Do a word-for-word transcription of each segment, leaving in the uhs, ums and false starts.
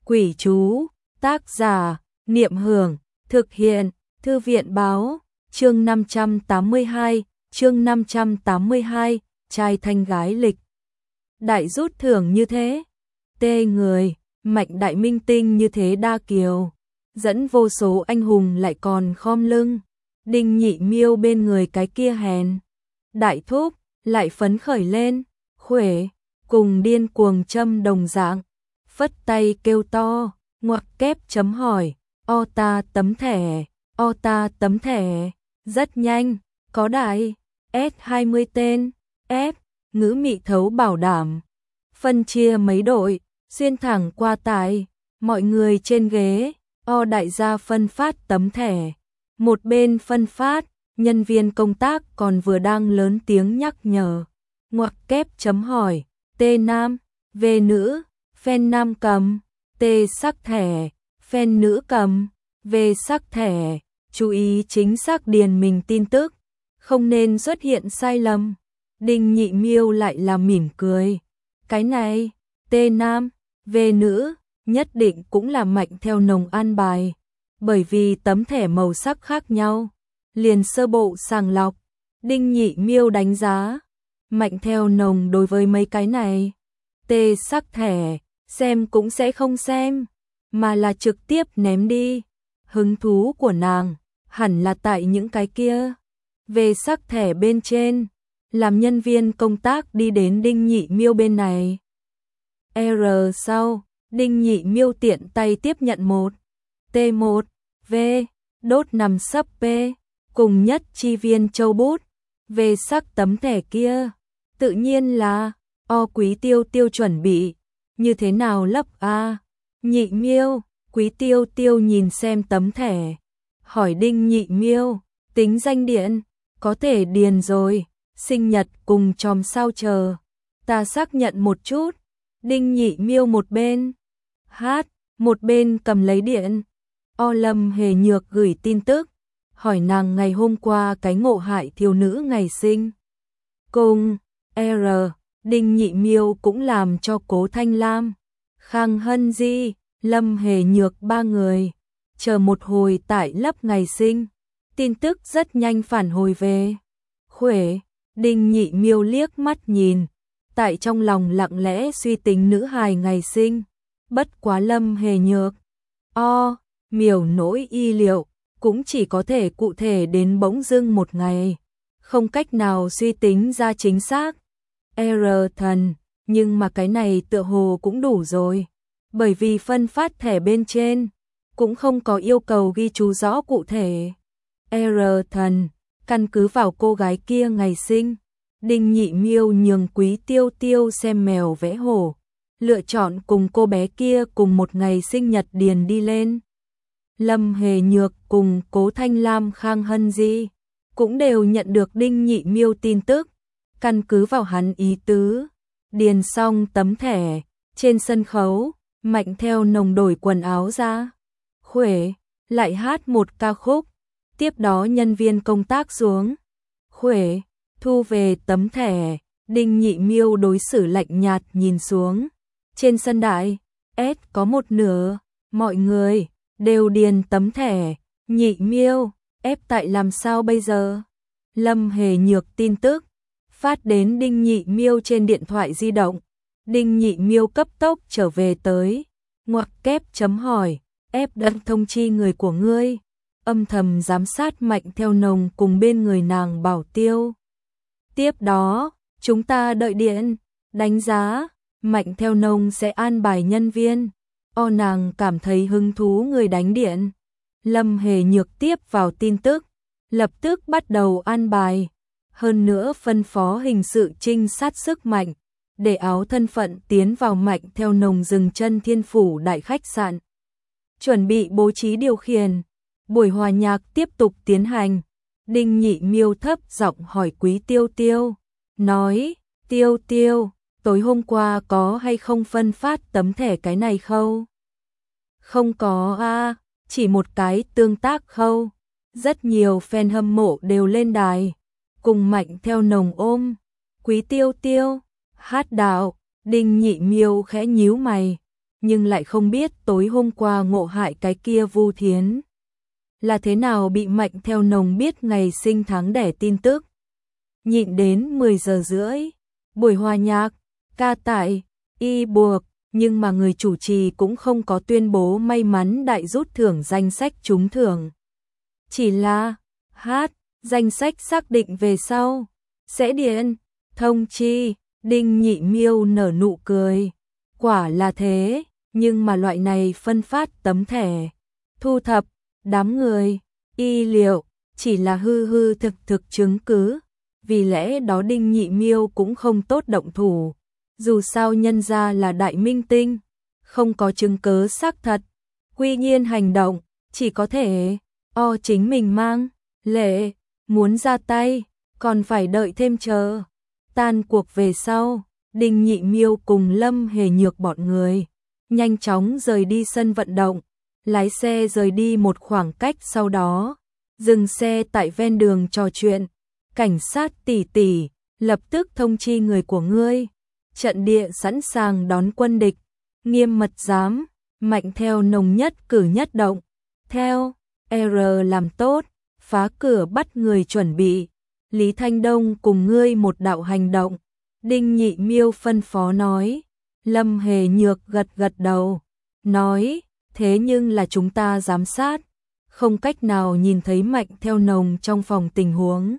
Quỷ chú, tác giả, Niệm Hưởng, thực hiện, Thư viện Báo, chương năm trăm tám mươi hai, chương năm trăm tám mươi hai, trai thanh gái lịch. Đại rút thưởng như thế, tê người, mạnh đại minh tinh như thế đa kiều, dẫn vô số anh hùng lại còn khom lưng, Đinh Nhị Miêu bên người cái kia hèn. Đại thúc, lại phấn khởi lên, khuể, cùng điên cuồng châm đồng dạng, phất tay kêu to, ngoặc kép chấm hỏi, o ta tấm thẻ, o ta tấm thẻ, rất nhanh, có đại, S hai mươi tên, F, ngữ mị thấu bảo đảm, phân chia mấy đội, xuyên thẳng qua tại, mọi người trên ghế, o đại gia phân phát tấm thẻ, một bên phân phát, nhân viên công tác còn vừa đang lớn tiếng nhắc nhở, ngoặc kép chấm hỏi, T nam, V nữ, phen nam cầm, T sắc thẻ, phen nữ cầm, V sắc thẻ, chú ý chính xác điền mình tin tức, không nên xuất hiện sai lầm. Đinh Nhị Miêu lại là mỉm cười, cái này, T nam, V nữ, nhất định cũng là Mạnh Theo Nồng an bài, bởi vì tấm thẻ màu sắc khác nhau, liền sơ bộ sàng lọc, Đinh Nhị Miêu đánh giá, Mạnh Theo Nồng đối với mấy cái này, T sắc thẻ, xem cũng sẽ không xem, mà là trực tiếp ném đi. Hứng thú của nàng hẳn là tại những cái kia. Về sắc thẻ bên trên, làm nhân viên công tác đi đến Đinh Nhị Miêu bên này. R sau, Đinh Nhị Miêu tiện tay tiếp nhận một, T một, V, đốt nằm sấp P, cùng nhất chi viên châu bút. Về sắc tấm thẻ kia, tự nhiên là O Quý Tiêu Tiêu chuẩn bị, như thế nào lấp a? Nhị Miêu, Quý Tiêu Tiêu nhìn xem tấm thẻ, hỏi Đinh Nhị Miêu, tính danh điện, có thể điền rồi, sinh nhật cùng chòm sao chờ, ta xác nhận một chút. Đinh Nhị Miêu một bên hát, một bên cầm lấy điện. O Lâm Hề Nhược gửi tin tức, hỏi nàng ngày hôm qua cái ngộ hại thiếu nữ ngày sinh. Cùng R, Đinh Nhị Miêu cũng làm cho Cố Thanh Lam, Khang Hân Di, Lâm Hề Nhược ba người, chờ một hồi tại lấp ngày sinh, tin tức rất nhanh phản hồi về. Khuể, Đinh Nhị Miêu liếc mắt nhìn, tại trong lòng lặng lẽ suy tính nữ hài ngày sinh, bất quá Lâm Hề Nhược, o, miểu nỗi y liệu, cũng chỉ có thể cụ thể đến bỗng dưng một ngày, không cách nào suy tính ra chính xác. R thần, nhưng mà cái này tựa hồ cũng đủ rồi, bởi vì phân phát thẻ bên trên, cũng không có yêu cầu ghi chú rõ cụ thể. R thần, căn cứ vào cô gái kia ngày sinh, Đinh Nhị Miêu nhường Quý Tiêu Tiêu xem mèo vẽ hổ, lựa chọn cùng cô bé kia cùng một ngày sinh nhật điền đi lên. Lâm Hề Nhược cùng Cố Thanh Lam Khang Hân Di cũng đều nhận được Đinh Nhị Miêu tin tức, căn cứ vào hắn ý tứ, điền xong tấm thẻ, trên sân khấu, Mạnh Theo Nồng đổi quần áo ra, khuể, lại hát một ca khúc, tiếp đó nhân viên công tác xuống, khuể, thu về tấm thẻ, Đinh Nhị Miêu đối xử lạnh nhạt nhìn xuống, trên sân đại, S có một nửa, mọi người đều điền tấm thẻ, Nhị Miêu, ép tại làm sao bây giờ? Lâm Hề Nhược tin tức, phát đến Đinh Nhị Miêu trên điện thoại di động, Đinh Nhị Miêu cấp tốc trở về tới, ngoặc kép chấm hỏi, ép đã thông chi người của ngươi, âm thầm giám sát Mạnh Theo Nồng cùng bên người nàng Bảo Tiêu. Tiếp đó, chúng ta đợi điện, đánh giá, Mạnh Theo Nồng sẽ an bài nhân viên, o nàng cảm thấy hứng thú người đánh điện. Lâm Hề Nhược tiếp vào tin tức, lập tức bắt đầu an bài, hơn nữa phân phó hình sự trinh sát sức mạnh, để áo thân phận tiến vào Mạnh Theo Nồng dừng chân Thiên Phủ đại khách sạn. Chuẩn bị bố trí điều khiển, buổi hòa nhạc tiếp tục tiến hành. Đinh Nhị Miêu thấp giọng hỏi Quý Tiêu Tiêu, nói, Tiêu Tiêu, tối hôm qua có hay không phân phát tấm thẻ cái này khâu? Không có a, chỉ một cái tương tác khâu. Rất nhiều fan hâm mộ đều lên đài, cùng Mạnh Theo Nồng ôm, Quý Tiêu Tiêu, hát đạo. Đinh Nhị Miêu khẽ nhíu mày, nhưng lại không biết tối hôm qua ngộ hại cái kia Vu Thiến là thế nào bị Mạnh Theo Nồng biết ngày sinh tháng đẻ tin tức. Nhịn đến mười giờ rưỡi, buổi hòa nhạc, ca tại, y buộc, nhưng mà người chủ trì cũng không có tuyên bố may mắn đại rút thưởng danh sách trúng thưởng. Chỉ là, hát, danh sách xác định về sau, sẽ điện, thông chi, Đinh Nhị Miêu nở nụ cười. Quả là thế, nhưng mà loại này phân phát tấm thẻ, thu thập, đám người, y liệu, chỉ là hư hư thực thực chứng cứ, vì lẽ đó Đinh Nhị Miêu cũng không tốt động thủ. Dù sao nhân ra là đại minh tinh, không có chứng cứ xác thật, quy nhiên hành động, chỉ có thể o chính mình mang, lệ, muốn ra tay, còn phải đợi thêm chờ. Tan cuộc về sau, Đinh Nhị Miêu cùng Lâm Hề Nhược bọn người nhanh chóng rời đi sân vận động, lái xe rời đi một khoảng cách, sau đó dừng xe tại ven đường trò chuyện. Cảnh sát tỷ tỷ, lập tức thông chi người của ngươi, trận địa sẵn sàng đón quân địch, nghiêm mật giám, Mạnh Theo Nồng nhất cử nhất động, theo R làm tốt, phá cửa bắt người chuẩn bị, Lý Thanh Đông cùng ngươi một đạo hành động. Đinh Nhị Miêu phân phó nói. Lâm Hề Nhược gật gật đầu, nói, thế nhưng là chúng ta giám sát, không cách nào nhìn thấy Mạnh Theo Nồng trong phòng tình huống.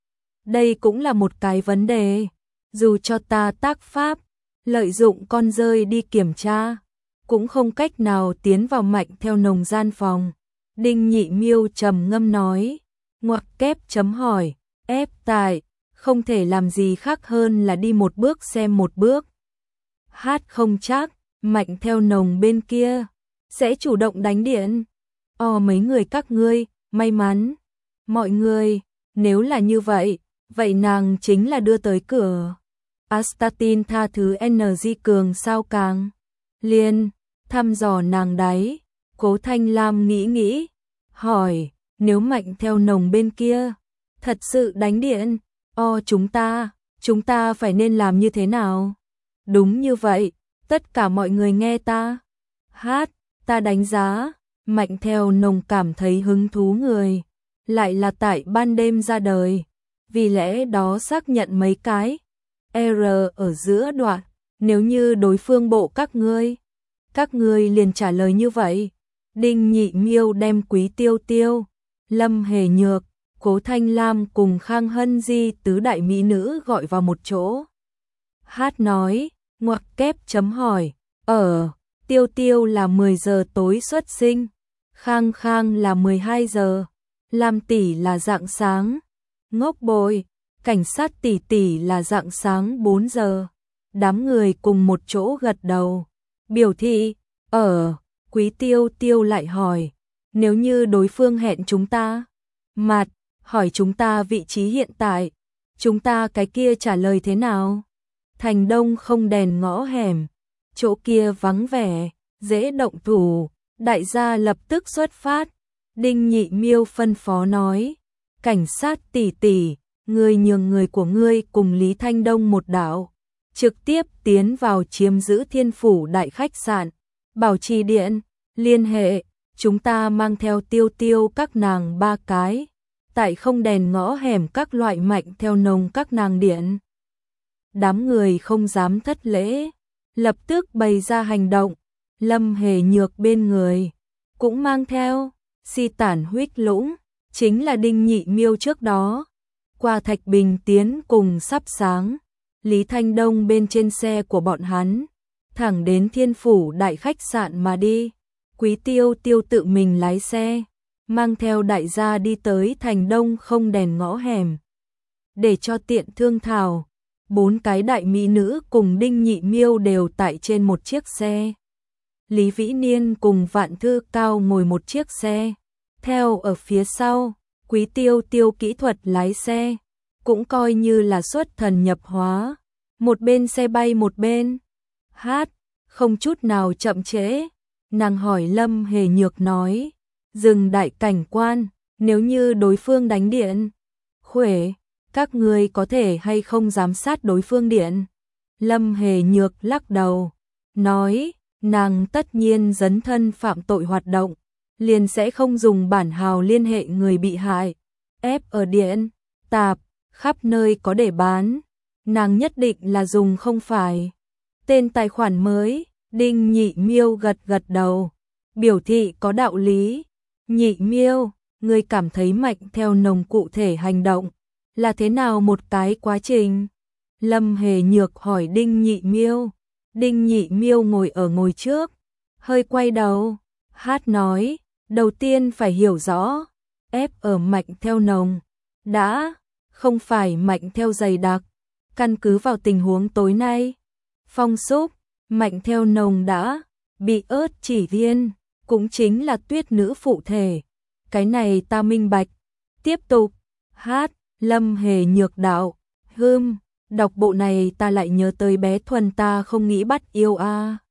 Đây cũng là một cái vấn đề, dù cho ta tác pháp, lợi dụng con rơi đi kiểm tra, cũng không cách nào tiến vào Mạnh Theo Nồng gian phòng. Đinh Nhị Miêu trầm ngâm nói, ngoặc kép chấm hỏi, ép tại, không thể làm gì khác hơn là đi một bước xem một bước. Hát không chắc, Mạnh Theo Nồng bên kia, sẽ chủ động đánh điện. O mấy người các ngươi, may mắn. Mọi người, nếu là như vậy, vậy nàng chính là đưa tới cửa. Astatin tha thứ en giê cường sao càng. Liên, thăm dò nàng đáy, Cố Thanh Lam nghĩ nghĩ, hỏi, nếu Mạnh Theo Nồng bên kia, thật sự đánh điện, o chúng ta, chúng ta phải nên làm như thế nào? Đúng như vậy, tất cả mọi người nghe ta. Hát, ta đánh giá, Mạnh Theo Nồng cảm thấy hứng thú người, lại là tại ban đêm ra đời, vì lẽ đó xác nhận mấy cái R ở giữa đoạn, nếu như đối phương bộ các ngươi, các ngươi liền trả lời như vậy. Đinh Nhị Miêu đem Quý Tiêu Tiêu, Lâm Hề Nhược, Cố Thanh Lam cùng Khang Hân Di tứ đại mỹ nữ gọi vào một chỗ. Hát nói, ngoặc kép chấm hỏi, ở, Tiêu Tiêu là mười giờ tối xuất sinh, Khang Khang là mười hai giờ, Lam tỷ là rạng sáng, ngốc bội, cảnh sát tỷ tỷ là rạng sáng bốn giờ. Đám người cùng một chỗ gật đầu, biểu thị, ở, Quý Tiêu Tiêu lại hỏi, nếu như đối phương hẹn chúng ta, mặt, hỏi chúng ta vị trí hiện tại, chúng ta cái kia trả lời thế nào? Thành Đông không đèn ngõ hẻm, chỗ kia vắng vẻ, dễ động thủ, đại gia lập tức xuất phát. Đinh Nhị Miêu phân phó nói, cảnh sát tỷ tỷ, ngươi nhường người của ngươi cùng Lý Thanh Đông một đạo, trực tiếp tiến vào chiếm giữ Thiên Phủ đại khách sạn, bảo trì điện, liên hệ, chúng ta mang theo Tiêu Tiêu các nàng ba cái, tại không đèn ngõ hẻm các loại Mạnh Theo Nồng các nàng điện. Đám người không dám thất lễ, lập tức bày ra hành động. Lâm Hề Nhược bên người cũng mang theo Si Tản Huyết Lũng, chính là Đinh Nhị Miêu trước đó qua Thạch Bình tiến cùng sắp sáng. Lý Thanh Đông bên trên xe của bọn hắn, thẳng đến Thiên Phủ đại khách sạn mà đi. Quý Tiêu Tiêu tự mình lái xe, mang theo đại gia đi tới Thành Đông không đèn ngõ hẻm, để cho tiện thương thảo. Bốn cái đại mỹ nữ cùng Đinh Nhị Miêu đều tại trên một chiếc xe. Lý Vĩ Niên cùng Vạn Thư Cao ngồi một chiếc xe, theo ở phía sau. Quý Tiêu Tiêu kỹ thuật lái xe, cũng coi như là xuất thần nhập hóa, một bên xe bay một bên hát, không chút nào chậm trễ. Nàng hỏi Lâm Hề Nhược nói, dừng đại cảnh quan, nếu như đối phương đánh điện, khuể, các người có thể hay không giám sát đối phương điện? Lâm Hề Nhược lắc đầu, nói, nàng tất nhiên dấn thân phạm tội hoạt động, liền sẽ không dùng bản hào liên hệ người bị hại, ép ở điện, tạp, khắp nơi có để bán, nàng nhất định là dùng không phải. Tên tài khoản mới, Đinh Nhị Miêu gật gật đầu, biểu thị có đạo lý. Nhị Miêu, ngươi cảm thấy Mạnh Theo Nồng cụ thể hành động là thế nào một cái quá trình? Lâm Hề Nhược hỏi Đinh Nhị Miêu. Đinh Nhị Miêu ngồi ở ngồi trước, hơi quay đầu, hát nói, đầu tiên phải hiểu rõ, ép ở Mạnh Theo Nồng, đã, không phải Mạnh Theo dày đặc, căn cứ vào tình huống tối nay, Phong Súc, Mạnh Theo Nồng đã bị ớt chỉ viên, cũng chính là tuyết nữ phụ thể, cái này ta minh bạch. Tiếp tục, hát, Lâm Hề Nhược đạo, hưm, đọc bộ này ta lại nhớ tới bé Thuần ta không nghĩ bắt yêu a.